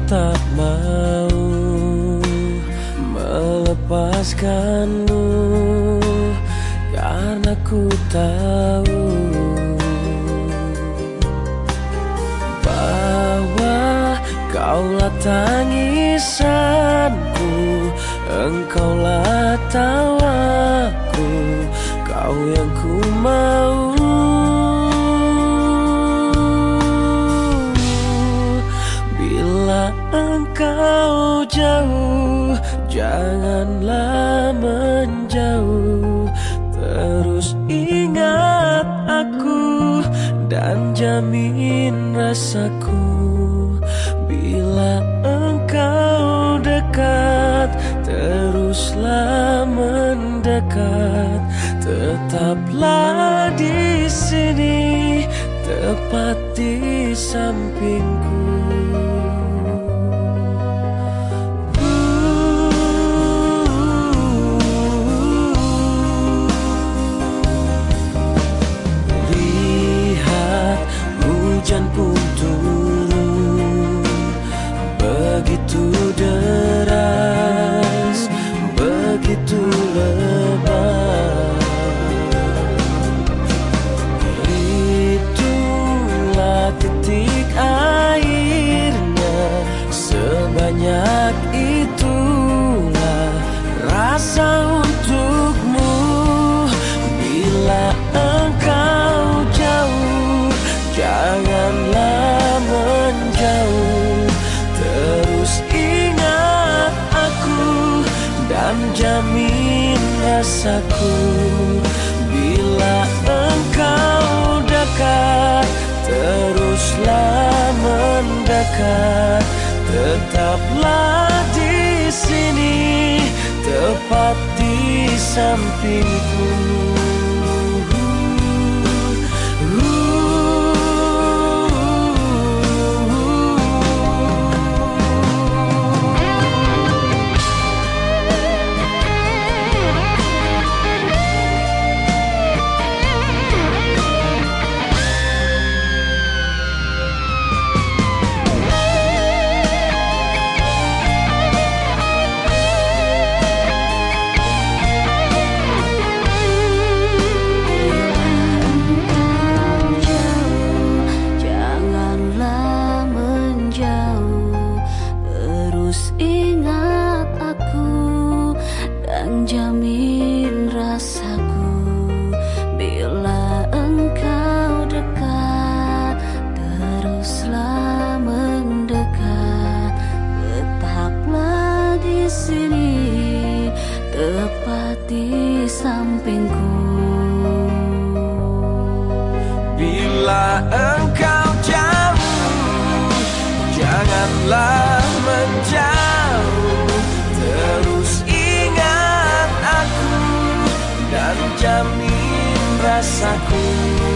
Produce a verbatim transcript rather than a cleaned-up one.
tak mau melepaskanmu, karena ku tahu bahwa kaulah tangisanku, engkaulah tawaku, kau yang ku mau. Bila engkau jauh, janganlah menjauh, terus ingat aku dan jamin rasaku. Bila engkau dekat, teruslah mendekat, tetaplah di sini, tepat di sampingku. Lihat hujan pun turun, begitu deras, begitu lebat. Itulah titik airnya, sebanyak itulah rasa untukmu. Bila engkau jauh, janganlah menjauh, terus ingat aku dan jamin rasaku. Bila engkau dekat, teruslah mendekat, tetaplah di sini, tepat di sampingku. Jamin rasaku. Bila engkau dekat, teruslah mendekat, tetaplah di sini, tepat di sampingku. Bila engkau jauh, janganlah menjauh, terus ingat aku dan jamin rasaku.